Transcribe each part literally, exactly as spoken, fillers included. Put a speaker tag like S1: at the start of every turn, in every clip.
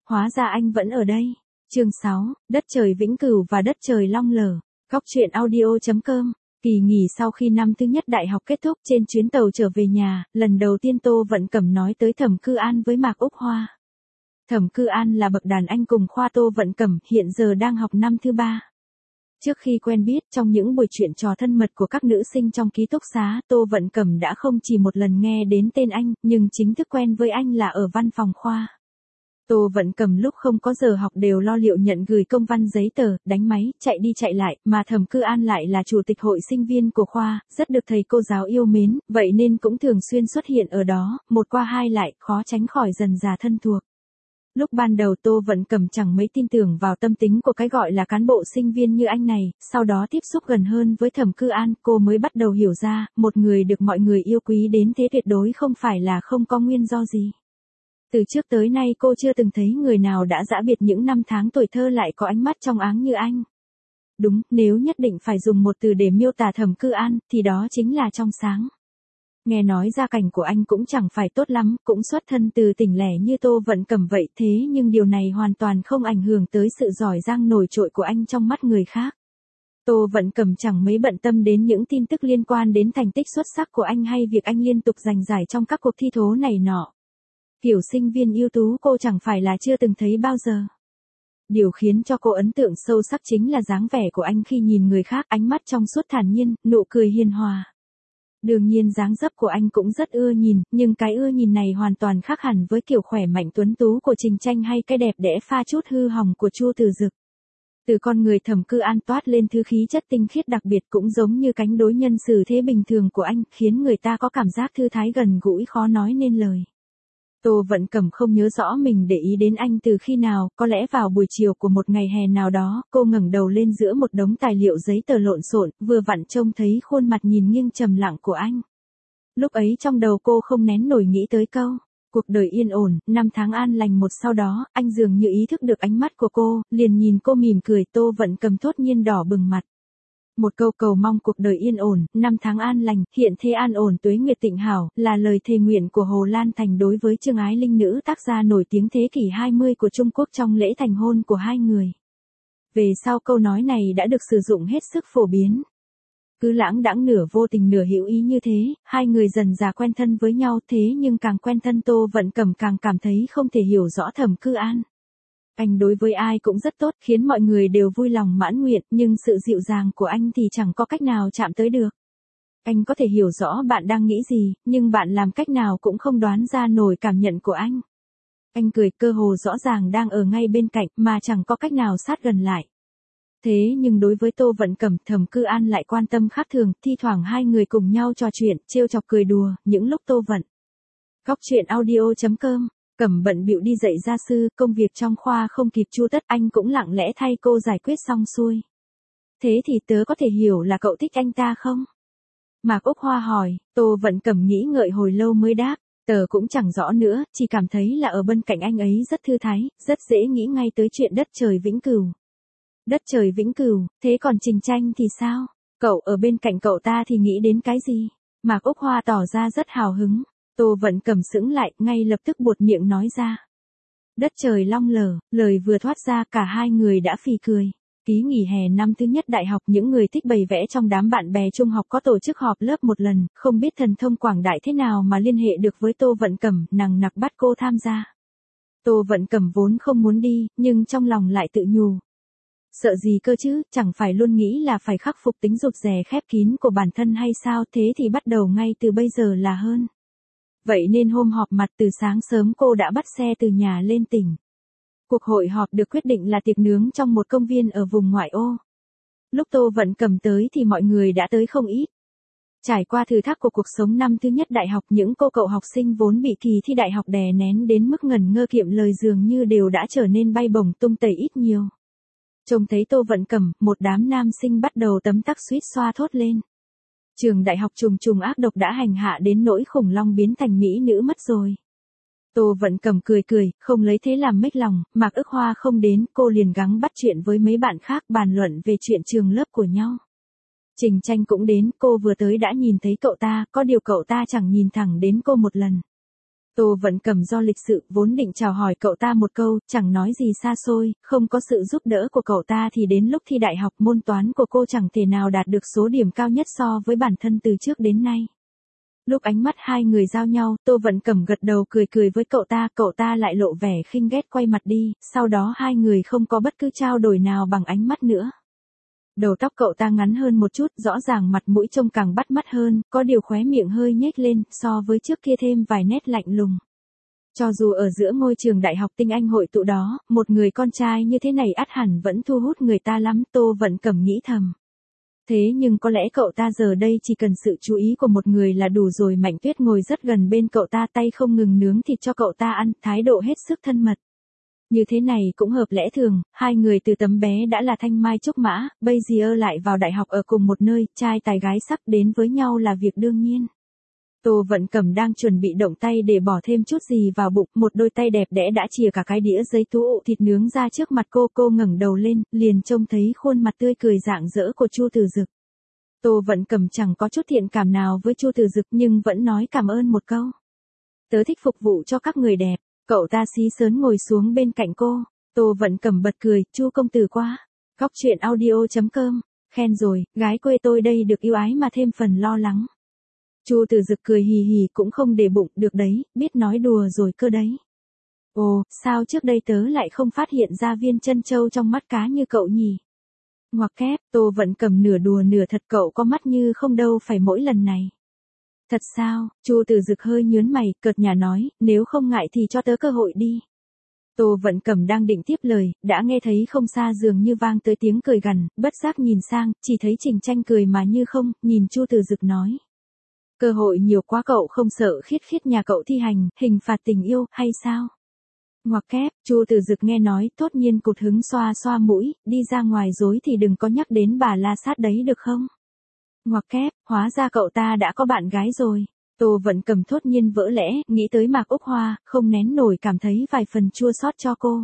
S1: Hóa ra anh vẫn ở đây. Chương sáu, Đất trời vĩnh cửu và đất trời long lở. Góc truyện audio chấm com. Kỳ nghỉ sau khi năm thứ nhất đại học kết thúc, trên chuyến tàu trở về nhà, lần đầu tiên Tô Vận Cẩm nói tới Thẩm Cư An với Mạc Úc Hoa. Thẩm Cư An là bậc đàn anh cùng khoa Tô Vận Cẩm, hiện giờ đang học năm thứ ba. Trước khi quen biết, trong những buổi chuyện trò thân mật của các nữ sinh trong ký túc xá, Tô Vận Cẩm đã không chỉ một lần nghe đến tên anh, nhưng chính thức quen với anh là ở văn phòng khoa. Tô Vận Cẩm lúc không có giờ học đều lo liệu nhận gửi công văn giấy tờ, đánh máy, chạy đi chạy lại, mà Thẩm Cư An lại là chủ tịch hội sinh viên của khoa, rất được thầy cô giáo yêu mến, vậy nên cũng thường xuyên xuất hiện ở đó, một qua hai lại, khó tránh khỏi dần dà thân thuộc. Lúc ban đầu Tô Vận Cẩm chẳng mấy tin tưởng vào tâm tính của cái gọi là cán bộ sinh viên như anh này, sau đó tiếp xúc gần hơn với Thẩm Cư An, cô mới bắt đầu hiểu ra, một người được mọi người yêu quý đến thế tuyệt đối không phải là không có nguyên do gì. Từ trước tới nay cô chưa từng thấy người nào đã dã biệt những năm tháng tuổi thơ lại có ánh mắt trong áng như anh. Đúng, nếu nhất định phải dùng một từ để miêu tả Thẩm Cư An, thì đó chính là trong sáng. Nghe nói gia cảnh của anh cũng chẳng phải tốt lắm, cũng xuất thân từ tỉnh lẻ như Tô Vận Cẩm vậy, thế nhưng điều này hoàn toàn không ảnh hưởng tới sự giỏi giang nổi trội của anh trong mắt người khác. Tô Vận Cẩm chẳng mấy bận tâm đến những tin tức liên quan đến thành tích xuất sắc của anh hay việc anh liên tục giành giải trong các cuộc thi thố này nọ. Kiểu sinh viên ưu tú cô chẳng phải là chưa từng thấy bao giờ. Điều khiến cho cô ấn tượng sâu sắc chính là dáng vẻ của anh khi nhìn người khác, ánh mắt trong suốt thản nhiên, nụ cười hiền hòa. Đương nhiên dáng dấp của anh cũng rất ưa nhìn, nhưng cái ưa nhìn này hoàn toàn khác hẳn với kiểu khỏe mạnh tuấn tú của Trình Tranh hay cái đẹp đẽ pha chút hư hỏng của Chu Từ Dực. Từ con người Thẩm Cư An toát lên thứ khí chất tinh khiết đặc biệt, cũng giống như cánh đối nhân xử thế bình thường của anh, khiến người ta có cảm giác thư thái gần gũi khó nói nên lời. Tô Vận Cẩm không nhớ rõ mình để ý đến anh từ khi nào, có lẽ vào buổi chiều của một ngày hè nào đó, cô ngẩng đầu lên giữa một đống tài liệu giấy tờ lộn xộn, vừa vặn trông thấy khuôn mặt nhìn nghiêng trầm lặng của anh. Lúc ấy trong đầu cô không nén nổi nghĩ tới câu, cuộc đời yên ổn, năm tháng an lành một sau đó, anh dường như ý thức được ánh mắt của cô, liền nhìn cô mỉm cười. Tô Vận Cẩm thốt nhiên đỏ bừng mặt. Một câu cầu mong cuộc đời yên ổn, năm tháng an lành, hiện thế an ổn tuế nguyệt tịnh hảo, là lời thề nguyện của Hồ Lan Thành đối với Trương Ái Linh, nữ tác gia nổi tiếng thế kỷ hai mươi của Trung Quốc trong lễ thành hôn của hai người. Về sau câu nói này đã được sử dụng hết sức phổ biến. Cứ lãng đãng nửa vô tình nửa hữu ý như thế, hai người dần dà quen thân với nhau, thế nhưng càng quen thân Tô Vận Cẩm càng cảm thấy không thể hiểu rõ Thẩm Cư An. Anh đối với ai cũng rất tốt, khiến mọi người đều vui lòng mãn nguyện, nhưng sự dịu dàng của anh thì chẳng có cách nào chạm tới được. Anh có thể hiểu rõ bạn đang nghĩ gì, nhưng bạn làm cách nào cũng không đoán ra nổi cảm nhận của anh. Anh cười, cơ hồ rõ ràng đang ở ngay bên cạnh, mà chẳng có cách nào sát gần lại. Thế nhưng đối với Tô Vận Cẩm, Thẩm Cư An lại quan tâm khác thường, thi thoảng hai người cùng nhau trò chuyện, trêu chọc cười đùa, những lúc Tô Vận. Góc truyện audio chấm com. Cẩm bận bịu đi dạy gia sư, công việc trong khoa không kịp chu tất, anh cũng lặng lẽ thay cô giải quyết xong xuôi. Thế thì tớ có thể hiểu là cậu thích anh ta không? Mạc Úc Hoa hỏi. Tô Vận Cẩm nghĩ ngợi hồi lâu mới đáp, tớ cũng chẳng rõ nữa, chỉ cảm thấy là ở bên cạnh anh ấy rất thư thái, rất dễ nghĩ ngay tới chuyện đất trời vĩnh cửu. Đất trời vĩnh cửu, thế còn Trình Tranh thì sao? Cậu ở bên cạnh cậu ta thì nghĩ đến cái gì? Mạc Úc Hoa tỏ ra rất hào hứng. Tô Vận Cẩm sững lại, ngay lập tức buột miệng nói ra. Đất trời long lở, lời vừa thoát ra cả hai người đã phì cười. Ký nghỉ hè năm thứ nhất đại học, những người thích bày vẽ trong đám bạn bè trung học có tổ chức họp lớp một lần, không biết thần thông quảng đại thế nào mà liên hệ được với Tô Vận Cẩm, nằng nặc bắt cô tham gia. Tô Vận Cẩm vốn không muốn đi, nhưng trong lòng lại tự nhủ. Sợ gì cơ chứ, chẳng phải luôn nghĩ là phải khắc phục tính rụt rè khép kín của bản thân hay sao, thế thì bắt đầu ngay từ bây giờ là hơn. Vậy nên hôm họp mặt từ sáng sớm cô đã bắt xe từ nhà lên tỉnh. Cuộc hội họp được quyết định là tiệc nướng trong một công viên ở vùng ngoại ô. Lúc Tô Vận Cẩm tới thì mọi người đã tới không ít. Trải qua thử thách của cuộc sống năm thứ nhất đại học, những cô cậu học sinh vốn bị kỳ thi đại học đè nén đến mức ngẩn ngơ kiệm lời dường như đều đã trở nên bay bổng tung tẩy ít nhiều. Trông thấy Tô Vận Cẩm, một đám nam sinh bắt đầu tấm tắc suýt xoa thốt lên. Trường đại học trùng trùng ác độc đã hành hạ đến nỗi khủng long biến thành mỹ nữ mất rồi. Tô Vận Cẩm cười cười, không lấy thế làm mếch lòng, Mạc Ức Hoa không đến, cô liền gắng bắt chuyện với mấy bạn khác bàn luận về chuyện trường lớp của nhau. Trình Tranh cũng đến, cô vừa tới đã nhìn thấy cậu ta, có điều cậu ta chẳng nhìn thẳng đến cô một lần. Tô Vận Cẩm do lịch sự vốn định chào hỏi cậu ta một câu, chẳng nói gì xa xôi, không có sự giúp đỡ của cậu ta thì đến lúc thi đại học môn toán của cô chẳng thể nào đạt được số điểm cao nhất so với bản thân từ trước đến nay. Lúc ánh mắt hai người giao nhau, Tô Vận Cẩm gật đầu cười cười với cậu ta, cậu ta lại lộ vẻ khinh ghét quay mặt đi, sau đó hai người không có bất cứ trao đổi nào bằng ánh mắt nữa. Đầu tóc cậu ta ngắn hơn một chút, rõ ràng mặt mũi trông càng bắt mắt hơn, có điều khóe miệng hơi nhếch lên, so với trước kia thêm vài nét lạnh lùng. Cho dù ở giữa ngôi trường đại học tinh anh hội tụ đó, một người con trai như thế này ắt hẳn vẫn thu hút người ta lắm, Tô Vận Cẩm nghĩ thầm. Thế nhưng có lẽ cậu ta giờ đây chỉ cần sự chú ý của một người là đủ rồi. Mạnh Tuyết ngồi rất gần bên cậu ta, tay không ngừng nướng thịt cho cậu ta ăn, thái độ hết sức thân mật. Như thế này cũng hợp lẽ thường, hai người từ tấm bé đã là thanh mai trúc mã, bây giờ lại vào đại học ở cùng một nơi, trai tài gái sắc đến với nhau là việc đương nhiên. Tô Vận Cẩm đang chuẩn bị động tay để bỏ thêm chút gì vào bụng, một đôi tay đẹp đẽ đã chìa cả cái đĩa giấy tú ụ thịt nướng ra trước mặt cô, cô ngẩng đầu lên, liền trông thấy khuôn mặt tươi cười rạng rỡ của Chu Tử Dực. Tô Vận Cẩm chẳng có chút thiện cảm nào với Chu Tử Dực nhưng vẫn nói cảm ơn một câu. Tớ thích phục vụ cho các người đẹp. Cậu ta xí sớn ngồi xuống bên cạnh cô. Tô Vận Cẩm bật cười, Chu công tử quá. Góc truyện audio chấm com, khen rồi, gái quê tôi đây được yêu ái mà thêm phần lo lắng. Chu Tử Dực cười hì hì cũng không để bụng, được đấy, biết nói đùa rồi cơ đấy. Ồ, sao trước đây tớ lại không phát hiện ra viên chân châu trong mắt cá như cậu nhỉ? Ngoặc kép, Tô Vận Cẩm nửa đùa nửa thật, cậu có mắt như không đâu phải mỗi lần này. Thật sao? Chu Tử Dực hơi nhướng mày, cợt nhả nói, nếu không ngại thì cho tớ cơ hội đi. Tô Vận Cẩm đang định tiếp lời, đã nghe thấy không xa dường như vang tới tiếng cười gằn, bất giác nhìn sang, chỉ thấy Trình Tranh cười mà như không, nhìn Chu Tử Dực nói. Cơ hội nhiều quá, cậu không sợ khiết khiết nhà cậu thi hành, hình phạt tình yêu, hay sao? Ngoặc kép, Chu Tử Dực nghe nói, tốt nhiên cụt hứng xoa xoa mũi, đi ra ngoài dối thì đừng có nhắc đến bà La Sát đấy được không? Ngoặc kép, hóa ra cậu ta đã có bạn gái rồi. Tô Vận Cẩm thốt nhiên vỡ lẽ, nghĩ tới Mạc Úc Hoa, không nén nổi cảm thấy vài phần chua xót cho cô.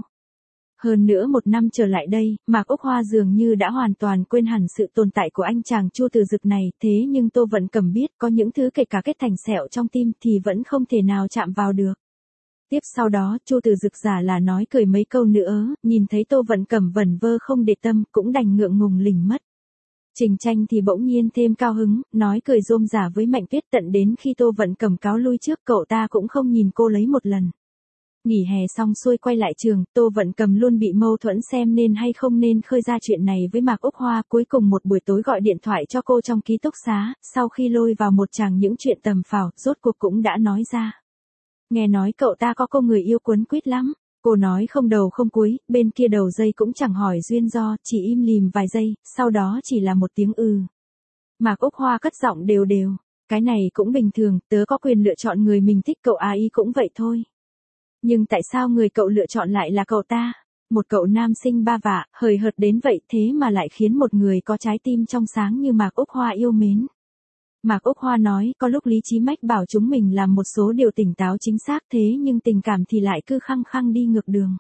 S1: Hơn nữa một năm trở lại đây, Mạc Úc Hoa dường như đã hoàn toàn quên hẳn sự tồn tại của anh chàng Chu Tử Dực này, thế nhưng Tô Vận Cẩm biết có những thứ kể cả kết thành sẹo trong tim thì vẫn không thể nào chạm vào được. Tiếp sau đó, Chu Tử Dực giả là nói cười mấy câu nữa, nhìn thấy Tô Vận Cẩm vẩn vơ không để tâm, cũng đành ngượng ngùng lỉnh mất. Trình Tranh thì bỗng nhiên thêm cao hứng, nói cười rôm rả với Mạnh Tuyết, tận đến khi Tô Vận Cẩm cáo lui trước, cậu ta cũng không nhìn cô lấy một lần. Nghỉ hè xong xuôi quay lại trường, Tô Vận Cẩm luôn bị mâu thuẫn xem nên hay không nên khơi ra chuyện này với Mạc Úc Hoa, cuối cùng một buổi tối gọi điện thoại cho cô trong ký túc xá, sau khi lôi vào một tràng những chuyện tầm phào, rốt cuộc cũng đã nói ra. Nghe nói cậu ta có cô người yêu quấn quýt lắm. Cô nói không đầu không cuối, bên kia đầu dây cũng chẳng hỏi duyên do, chỉ im lìm vài giây, sau đó chỉ là một tiếng ừ. Mạc Úc Hoa cất giọng đều đều, cái này cũng bình thường, tớ có quyền lựa chọn người mình thích, cậu ấy cũng vậy thôi. Nhưng tại sao người cậu lựa chọn lại là cậu ta? Một cậu nam sinh ba vạ, hời hợt đến vậy thế mà lại khiến một người có trái tim trong sáng như Mạc Úc Hoa yêu mến. Mạc Úc Hoa nói, có lúc lý trí mách bảo chúng mình làm một số điều tỉnh táo chính xác, thế nhưng tình cảm thì lại cứ khăng khăng đi ngược đường.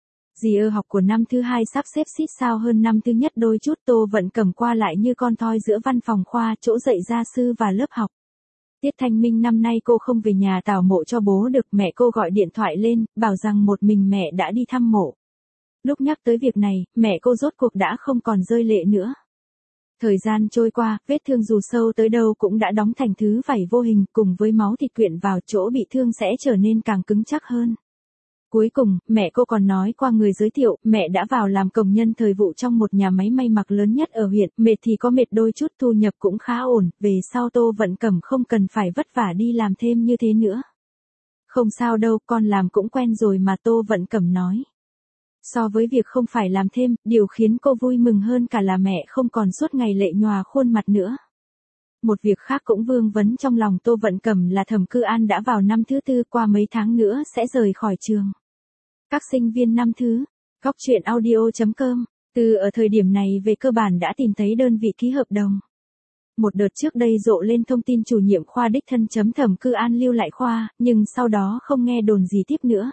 S1: Dì ơ học của năm thứ hai sắp xếp xít sao hơn năm thứ nhất đôi chút. Tô Vận Cẩm qua lại như con thoi giữa văn phòng khoa, chỗ dạy gia sư và lớp học. Tiết Thanh Minh năm nay cô không về nhà tảo mộ cho bố được, mẹ cô gọi điện thoại lên, bảo rằng một mình mẹ đã đi thăm mộ. Lúc nhắc tới việc này, mẹ cô rốt cuộc đã không còn rơi lệ nữa. Thời gian trôi qua, vết thương dù sâu tới đâu cũng đã đóng thành thứ vảy vô hình, cùng với máu thịt quyện vào, chỗ bị thương sẽ trở nên càng cứng chắc hơn. Cuối cùng, mẹ cô còn nói qua người giới thiệu, mẹ đã vào làm công nhân thời vụ trong một nhà máy may mặc lớn nhất ở huyện, mệt thì có mệt đôi chút, thu nhập cũng khá ổn, về sau Tô Vận Cẩm không cần phải vất vả đi làm thêm như thế nữa. Không sao đâu, con làm cũng quen rồi mà, Tô Vận Cẩm nói. So với việc không phải làm thêm, điều khiến cô vui mừng hơn cả là mẹ không còn suốt ngày lệ nhòa khuôn mặt nữa. Một việc khác cũng vương vấn trong lòng Tô Vận Cẩm là Thẩm Cư An đã vào năm thứ tư, qua mấy tháng nữa sẽ rời khỏi trường. Các sinh viên năm thứ, góc truyện audio chấm com, từ ở thời điểm này về cơ bản đã tìm thấy đơn vị ký hợp đồng. Một đợt trước đây rộ lên thông tin chủ nhiệm khoa đích thân chấm Thẩm Cư An lưu lại khoa, nhưng sau đó không nghe đồn gì tiếp nữa.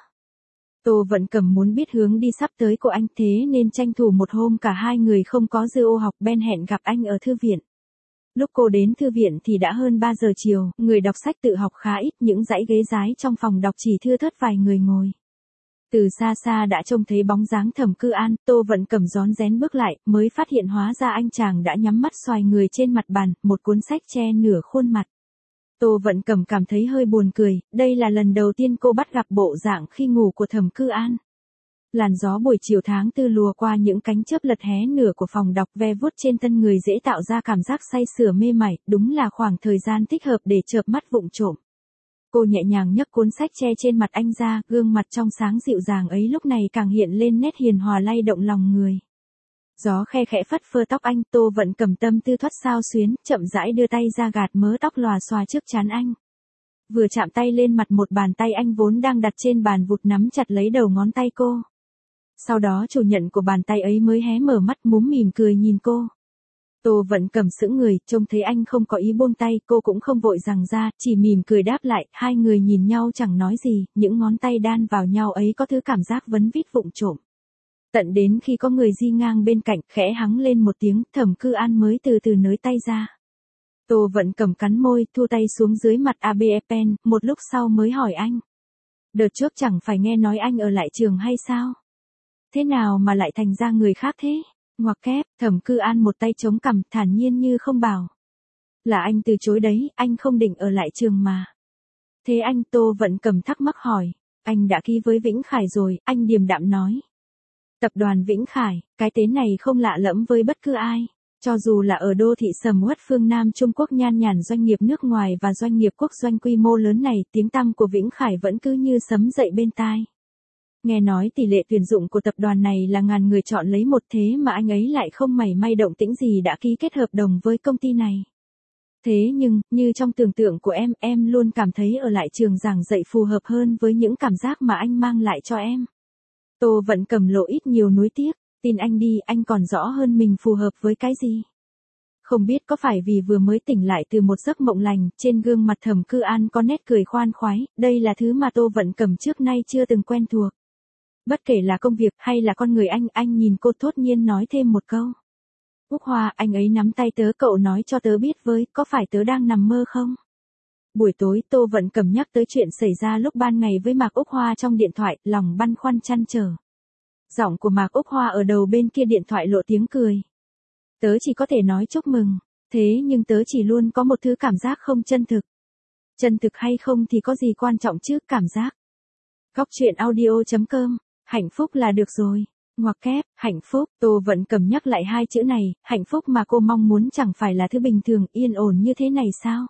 S1: Tô Vận Cẩm muốn biết hướng đi sắp tới của anh, thế nên tranh thủ một hôm cả hai người không có dư ô học, Ben hẹn gặp anh ở thư viện. Lúc cô đến thư viện thì đã hơn ba giờ chiều, người đọc sách tự học khá ít, những dãy ghế dái trong phòng đọc chỉ thưa thớt vài người ngồi. Từ xa xa đã trông thấy bóng dáng Thẩm Cư An, Tô Vận Cẩm rón rén bước lại, mới phát hiện hóa ra anh chàng đã nhắm mắt xoài người trên mặt bàn, một cuốn sách che nửa khuôn mặt. Tô Vận Cẩm cảm thấy hơi buồn cười, đây là lần đầu tiên cô bắt gặp bộ dạng khi ngủ của Thẩm Cư An. Làn gió buổi chiều tháng tư lùa qua những cánh chớp lật hé nửa của phòng đọc ve vuốt trên thân người dễ tạo ra cảm giác say sưa mê mải, đúng là khoảng thời gian thích hợp để chợp mắt vụng trộm. Cô nhẹ nhàng nhấc cuốn sách che trên mặt anh ra, gương mặt trong sáng dịu dàng ấy lúc này càng hiện lên nét hiền hòa lay động lòng người. Gió khe khẽ phất phơ tóc anh, Tô Vận Cẩm tâm tư thoát sao xuyến, chậm rãi đưa tay ra gạt mớ tóc lòa xòa trước trán anh. Vừa chạm tay lên mặt một bàn tay anh vốn đang đặt trên bàn vụt nắm chặt lấy đầu ngón tay cô. Sau đó chủ nhận của bàn tay ấy mới hé mở mắt múm mỉm cười nhìn cô. Tô Vận Cẩm sững người, trông thấy anh không có ý buông tay, cô cũng không vội giằng ra, chỉ mỉm cười đáp lại, hai người nhìn nhau chẳng nói gì, những ngón tay đan vào nhau ấy có thứ cảm giác vấn vít vụng trộm. Tận đến khi có người di ngang bên cạnh, khẽ hắng lên một tiếng, Thẩm Cư An mới từ từ nới tay ra. Tô Vận Cẩm cắn môi, thu tay xuống dưới mặt a bê e pen, một lúc sau mới hỏi anh. Đợt trước chẳng phải nghe nói anh ở lại trường hay sao? Thế nào mà lại thành ra người khác thế? Ngoặc kép, Thẩm Cư An một tay chống cằm, thản nhiên như không bảo. Là anh từ chối đấy, anh không định ở lại trường mà. Thế anh? Tô Vận Cẩm thắc mắc hỏi. Anh đã ký với Vĩnh Khải rồi, anh điềm đạm nói. Tập đoàn Vĩnh Khải, cái tên này không lạ lẫm với bất cứ ai. Cho dù là ở đô thị sầm uất phương Nam Trung Quốc nhan nhản doanh nghiệp nước ngoài và doanh nghiệp quốc doanh quy mô lớn này, tiếng tăm của Vĩnh Khải vẫn cứ như sấm dậy bên tai. Nghe nói tỷ lệ tuyển dụng của tập đoàn này là ngàn người chọn lấy một, thế mà anh ấy lại không mảy may động tĩnh gì đã ký kết hợp đồng với công ty này. Thế nhưng, như trong tưởng tượng của em, em luôn cảm thấy ở lại trường giảng dạy phù hợp hơn với những cảm giác mà anh mang lại cho em. Tô Vận Cẩm lộ ít nhiều nuối tiếc, tin anh đi, anh còn rõ hơn mình phù hợp với cái gì. Không biết có phải vì vừa mới tỉnh lại từ một giấc mộng lành, trên gương mặt Thẩm Cư An có nét cười khoan khoái, đây là thứ mà Tô Vận Cẩm trước nay chưa từng quen thuộc. Bất kể là công việc hay là con người anh, anh nhìn cô thốt nhiên nói thêm một câu. Úc Hoa, anh ấy nắm tay tớ, cậu nói cho tớ biết với, có phải tớ đang nằm mơ không? Buổi tối, Tô Vận Cẩm nhắc tới chuyện xảy ra lúc ban ngày với Mạc Úc Hoa trong điện thoại, lòng băn khoăn trăn trở. Giọng của Mạc Úc Hoa ở đầu bên kia điện thoại lộ tiếng cười. Tớ chỉ có thể nói chúc mừng, thế nhưng tớ chỉ luôn có một thứ cảm giác không chân thực. Chân thực hay không thì có gì quan trọng chứ, cảm giác. Góc truyện audio chấm com, hạnh phúc là được rồi. Ngoặc kép, hạnh phúc, Tô Vận Cẩm nhắc lại hai chữ này, hạnh phúc mà cô mong muốn chẳng phải là thứ bình thường, yên ổn như thế này sao?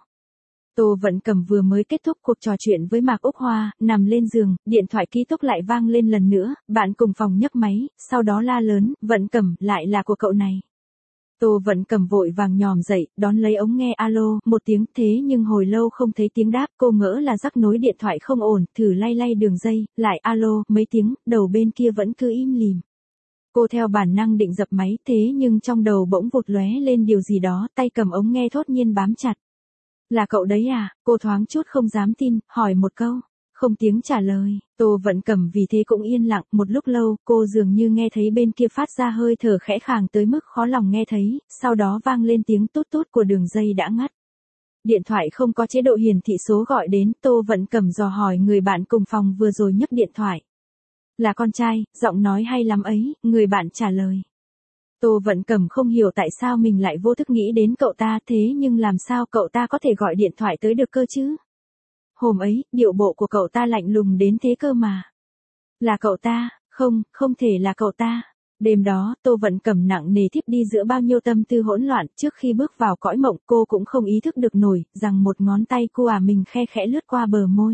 S1: Tô Vận Cẩm vừa mới kết thúc cuộc trò chuyện với Mạc Úc Hoa, nằm lên giường, điện thoại ký túc lại vang lên lần nữa, bạn cùng phòng nhấc máy, sau đó la lớn, Vận Cẩm, lại là của cậu này. Tô Vận Cẩm vội vàng nhòm dậy, đón lấy ống nghe alo, một tiếng, thế nhưng hồi lâu không thấy tiếng đáp, cô ngỡ là rắc nối điện thoại không ổn, thử lay lay đường dây, lại alo, mấy tiếng, đầu bên kia vẫn cứ im lìm. Cô theo bản năng định dập máy, thế nhưng trong đầu bỗng vụt lóe lên điều gì đó, tay cầm ống nghe thốt nhiên bám chặt. Là cậu đấy à? Cô thoáng chút không dám tin, hỏi một câu. Không tiếng trả lời, Tô Vận Cẩm vì thế cũng yên lặng, một lúc lâu, cô dường như nghe thấy bên kia phát ra hơi thở khẽ khàng tới mức khó lòng nghe thấy, sau đó vang lên tiếng tút tút của đường dây đã ngắt. Điện thoại không có chế độ hiển thị số gọi đến, Tô Vận Cẩm dò hỏi người bạn cùng phòng vừa rồi nhấc điện thoại. Là con trai, giọng nói hay lắm ấy, người bạn trả lời. Tô Vận Cẩm không hiểu tại sao mình lại vô thức nghĩ đến cậu ta, thế nhưng làm sao cậu ta có thể gọi điện thoại tới được cơ chứ? Hôm ấy, điệu bộ của cậu ta lạnh lùng đến thế cơ mà. Là cậu ta, không, không thể là cậu ta. Đêm đó, Tô Vận Cẩm nặng nề thiếp đi giữa bao nhiêu tâm tư hỗn loạn, trước khi bước vào cõi mộng, cô cũng không ý thức được nổi, rằng một ngón tay cô à mình khe khẽ lướt qua bờ môi.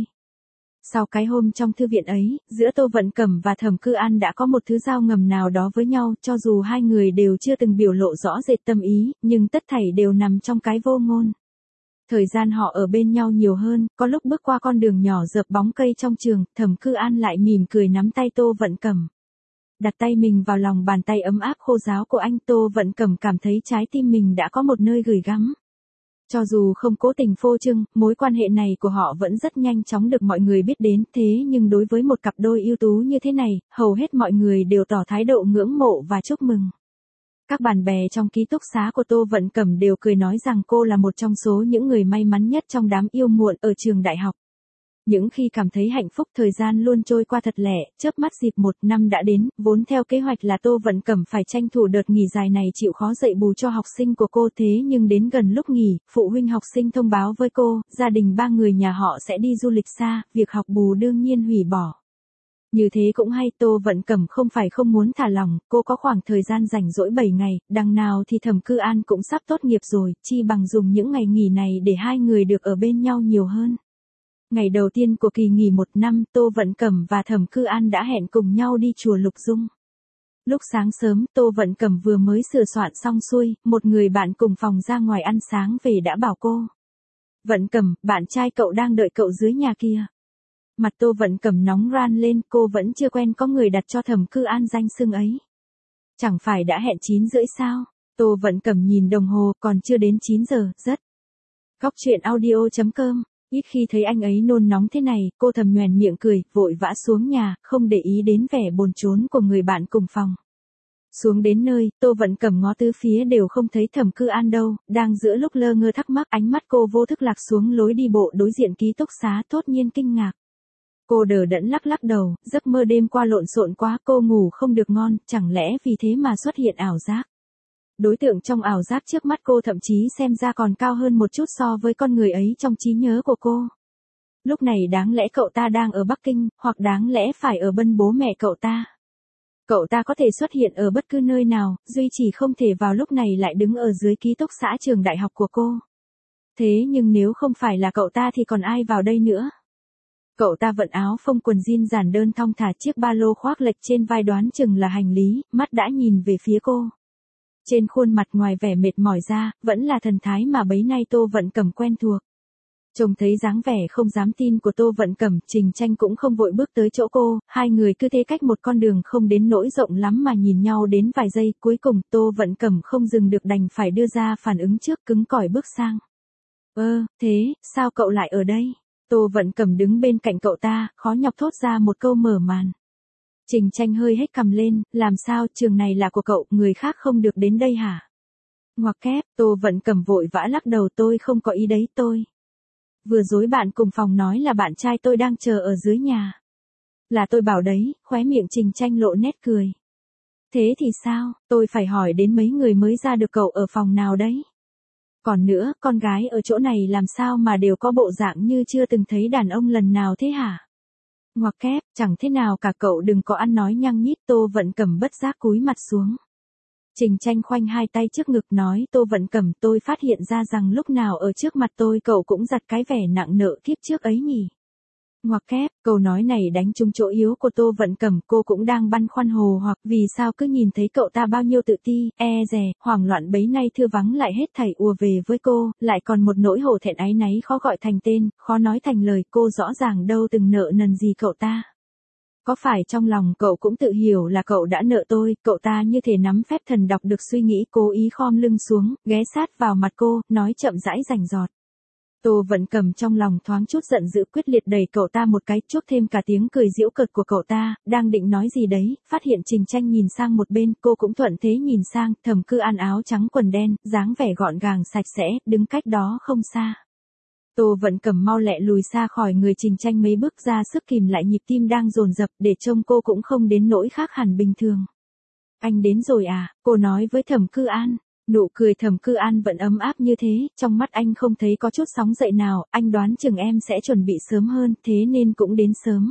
S1: Sau cái hôm trong thư viện ấy, giữa Tô Vận Cẩm và Thẩm Cư An đã có một thứ giao ngầm nào đó với nhau, cho dù hai người đều chưa từng biểu lộ rõ rệt tâm ý, nhưng tất thảy đều nằm trong cái vô ngôn. Thời gian họ ở bên nhau nhiều hơn, có lúc bước qua con đường nhỏ dợp bóng cây trong trường, Thẩm Cư An lại mỉm cười nắm tay Tô Vận Cẩm. Đặt tay mình vào lòng bàn tay ấm áp khô ráo của anh, Tô Vận Cẩm cảm thấy trái tim mình đã có một nơi gửi gắm. Cho dù không cố tình phô trương, mối quan hệ này của họ vẫn rất nhanh chóng được mọi người biết đến, thế nhưng đối với một cặp đôi ưu tú như thế này, hầu hết mọi người đều tỏ thái độ ngưỡng mộ và chúc mừng. Các bạn bè trong ký túc xá của Tô Vận Cẩm đều cười nói rằng cô là một trong số những người may mắn nhất trong đám yêu muộn ở trường đại học. Những khi cảm thấy hạnh phúc thời gian luôn trôi qua thật lẹ, chớp mắt dịp một năm đã đến, vốn theo kế hoạch là Tô Vận Cẩm phải tranh thủ đợt nghỉ dài này chịu khó dạy bù cho học sinh của cô, thế nhưng đến gần lúc nghỉ, phụ huynh học sinh thông báo với cô, gia đình ba người nhà họ sẽ đi du lịch xa, việc học bù đương nhiên hủy bỏ. Như thế cũng hay, Tô Vận Cẩm không phải không muốn thả lỏng, cô có khoảng thời gian rảnh rỗi bảy ngày, đằng nào thì Thẩm Cư An cũng sắp tốt nghiệp rồi, chi bằng dùng những ngày nghỉ này để hai người được ở bên nhau nhiều hơn. Ngày đầu tiên của kỳ nghỉ một năm, Tô Vận Cẩm và Thẩm Cư An đã hẹn cùng nhau đi chùa Lục Dung. Lúc sáng sớm, Tô Vận Cẩm vừa mới sửa soạn xong xuôi, một người bạn cùng phòng ra ngoài ăn sáng về đã bảo cô. Vận Cẩm, bạn trai cậu đang đợi cậu dưới nhà kia. Mặt Tô Vận Cẩm nóng ran lên, cô vẫn chưa quen có người đặt cho Thẩm Cư An danh xưng ấy. Chẳng phải đã hẹn chín rưỡi sao? Tô Vận Cẩm nhìn đồng hồ, còn chưa đến chín giờ, rất. Góc truyện audio chấm com. Ít khi thấy anh ấy nôn nóng thế này, cô thầm nhoẻn miệng cười, vội vã xuống nhà, không để ý đến vẻ bồn chồn của người bạn cùng phòng. Xuống đến nơi, Tô Vận Cẩm ngó tứ phía đều không thấy Thẩm Cư An đâu, đang giữa lúc lơ ngơ thắc mắc, ánh mắt cô vô thức lạc xuống lối đi bộ đối diện ký túc xá, thốt nhiên kinh ngạc. Cô đờ đẫn lắc lắc đầu, giấc mơ đêm qua lộn xộn quá, cô ngủ không được ngon, chẳng lẽ vì thế mà xuất hiện ảo giác. Đối tượng trong ảo giác trước mắt cô thậm chí xem ra còn cao hơn một chút so với con người ấy trong trí nhớ của cô. Lúc này đáng lẽ cậu ta đang ở Bắc Kinh, hoặc đáng lẽ phải ở bên bố mẹ cậu ta. Cậu ta có thể xuất hiện ở bất cứ nơi nào, duy chỉ không thể vào lúc này lại đứng ở dưới ký túc xá trường đại học của cô. Thế nhưng nếu không phải là cậu ta thì còn ai vào đây nữa? Cậu ta vận áo phông quần jean giản đơn thong thả, chiếc ba lô khoác lệch trên vai đoán chừng là hành lý, mắt đã nhìn về phía cô. Trên khuôn mặt ngoài vẻ mệt mỏi ra, vẫn là thần thái mà bấy nay Tô Vận Cẩm quen thuộc. Trông thấy dáng vẻ không dám tin của Tô Vận Cẩm, Trình Tranh cũng không vội bước tới chỗ cô, hai người cứ thế cách một con đường không đến nỗi rộng lắm mà nhìn nhau đến vài giây, cuối cùng Tô Vận Cẩm không dừng được đành phải đưa ra phản ứng trước, cứng cỏi bước sang. Ơ, thế, sao cậu lại ở đây? Tô Vận Cẩm đứng bên cạnh cậu ta, khó nhọc thốt ra một câu mở màn. Trình Tranh hơi hết cằm lên, làm sao, trường này là của cậu, người khác không được đến đây hả? Ngoặc kép, Tô Vận Cẩm vội vã lắc đầu, tôi không có ý đấy, tôi. Vừa dối bạn cùng phòng nói là bạn trai tôi đang chờ ở dưới nhà. Là tôi bảo đấy, khóe miệng Trình Tranh lộ nét cười. Thế thì sao, tôi phải hỏi đến mấy người mới ra được cậu ở phòng nào đấy? Còn nữa, con gái ở chỗ này làm sao mà đều có bộ dạng như chưa từng thấy đàn ông lần nào thế hả? Ngoặc kép, chẳng thế nào cả, cậu đừng có ăn nói nhăng nhít. Tô Vận Cẩm bất giác cúi mặt xuống. Trình Tranh khoanh hai tay trước ngực nói, Tô Vận Cẩm, tôi phát hiện ra rằng lúc nào ở trước mặt tôi cậu cũng giặt cái vẻ nặng nợ kiếp trước ấy nhỉ. Ngoặc kép, câu nói này đánh trúng chỗ yếu của Tô Vận Cẩm, cô cũng đang băn khoăn hồ hoặc vì sao cứ nhìn thấy cậu ta bao nhiêu tự ti, e dè, hoảng loạn bấy nay thưa vắng lại hết thảy ùa về với cô, lại còn một nỗi hổ thẹn áy náy khó gọi thành tên, khó nói thành lời, cô rõ ràng đâu từng nợ nần gì cậu ta. Có phải trong lòng cậu cũng tự hiểu là cậu đã nợ tôi, cậu ta như thể nắm phép thần đọc được suy nghĩ, cố ý khom lưng xuống, ghé sát vào mặt cô, nói chậm rãi rành rọt. Tô Vận Cẩm trong lòng thoáng chút giận dữ, quyết liệt đẩy cậu ta một cái, chuốc thêm cả tiếng cười giễu cợt của cậu ta, đang định nói gì đấy, phát hiện Trình Tranh nhìn sang một bên, cô cũng thuận thế nhìn sang, Thẩm Cư An áo trắng quần đen, dáng vẻ gọn gàng sạch sẽ, đứng cách đó không xa. Tô Vận Cẩm mau lẹ lùi xa khỏi người Trình Tranh mấy bước, ra sức kìm lại nhịp tim đang dồn dập, để trông cô cũng không đến nỗi khác hẳn bình thường. Anh đến rồi à, cô nói với Thẩm Cư An. Nụ cười Thẩm Cư An vẫn ấm áp như thế, trong mắt anh không thấy có chút sóng dậy nào, anh đoán chừng em sẽ chuẩn bị sớm hơn, thế nên cũng đến sớm.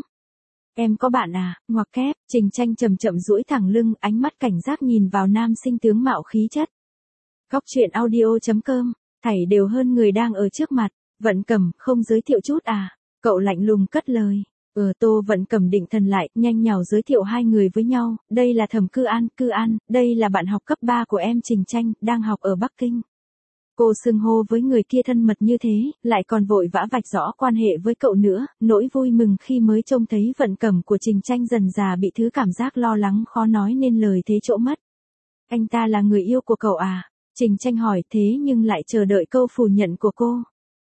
S1: Em có bạn à, ngoặc kép, Trình Tranh chậm chậm duỗi thẳng lưng, ánh mắt cảnh giác nhìn vào nam sinh tướng mạo khí chất. Góc truyện audio chấm com, thảy đều hơn người đang ở trước mặt. Vận Cẩm, không giới thiệu chút à? Cậu lạnh lùng cất lời. Ờ Tô Vận Cẩm định thần lại, nhanh nhảu giới thiệu hai người với nhau, đây là Thẩm Cư An, Cư An, đây là bạn học cấp ba của em Trình Tranh, đang học ở Bắc Kinh. Cô xưng hô với người kia thân mật như thế, lại còn vội vã vạch rõ quan hệ với cậu nữa, nỗi vui mừng khi mới trông thấy Vận Cẩm của Trình Tranh dần dà bị thứ cảm giác lo lắng khó nói nên lời thế chỗ mất. Anh ta là người yêu của cậu à? Trình Tranh hỏi, thế nhưng lại chờ đợi câu phủ nhận của cô.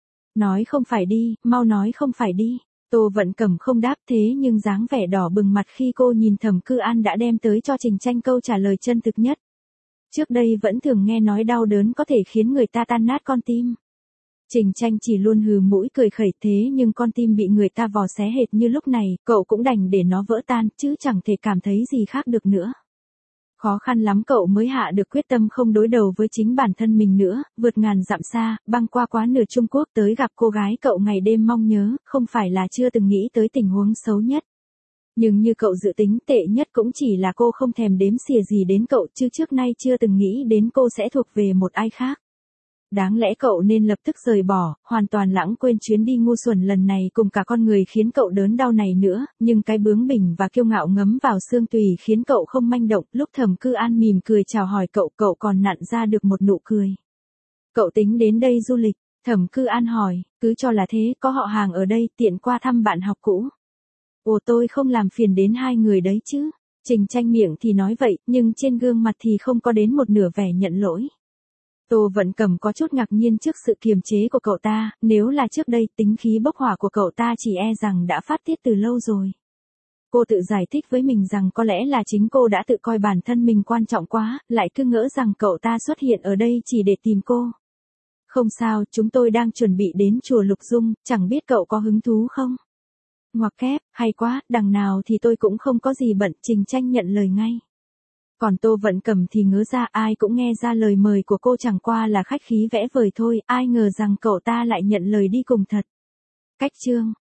S1: Nói không phải đi, mau nói không phải đi. Tô Vận Cẩm không đáp, thế nhưng dáng vẻ đỏ bừng mặt khi cô nhìn Thẩm Cư An đã đem tới cho Trình Tranh câu trả lời chân thực nhất. Trước đây vẫn thường nghe nói đau đớn có thể khiến người ta tan nát con tim. Trình Tranh chỉ luôn hừ mũi cười khẩy, thế nhưng con tim bị người ta vò xé hệt như lúc này, cậu cũng đành để nó vỡ tan, chứ chẳng thể cảm thấy gì khác được nữa. Khó khăn lắm cậu mới hạ được quyết tâm không đối đầu với chính bản thân mình nữa, vượt ngàn dặm xa, băng qua quá nửa Trung Quốc tới gặp cô gái cậu ngày đêm mong nhớ, không phải là chưa từng nghĩ tới tình huống xấu nhất. Nhưng như cậu dự tính, tệ nhất cũng chỉ là cô không thèm đếm xỉa gì đến cậu, chứ trước nay chưa từng nghĩ đến cô sẽ thuộc về một ai khác. Đáng lẽ cậu nên lập tức rời bỏ, hoàn toàn lãng quên chuyến đi ngu xuẩn lần này cùng cả con người khiến cậu đớn đau này nữa, nhưng cái bướng bỉnh và kiêu ngạo ngấm vào xương tùy khiến cậu không manh động. Lúc Thẩm Cư An mỉm cười chào hỏi cậu, cậu còn nặn ra được một nụ cười. Cậu tính đến đây du lịch? Thẩm Cư An hỏi, cứ cho là thế, có họ hàng ở đây, tiện qua thăm bạn học cũ. Ồ, tôi không làm phiền đến hai người đấy chứ. Trình Tranh miệng thì nói vậy, nhưng trên gương mặt thì không có đến một nửa vẻ nhận lỗi. Tô Vận Cẩm có chút ngạc nhiên trước sự kiềm chế của cậu ta, nếu là trước đây tính khí bốc hỏa của cậu ta chỉ e rằng đã phát tiết từ lâu rồi. Cô tự giải thích với mình rằng có lẽ là chính cô đã tự coi bản thân mình quan trọng quá, lại cứ ngỡ rằng cậu ta xuất hiện ở đây chỉ để tìm cô. Không sao, chúng tôi đang chuẩn bị đến chùa Lục Dung, chẳng biết cậu có hứng thú không? Ngoặc kép, hay quá, đằng nào thì tôi cũng không có gì bận. Trình Tranh nhận lời ngay. Còn Tô Vận Cẩm thì ngớ ra, ai cũng nghe ra lời mời của cô chẳng qua là khách khí vẽ vời thôi, ai ngờ rằng cậu ta lại nhận lời đi cùng thật. Cách chương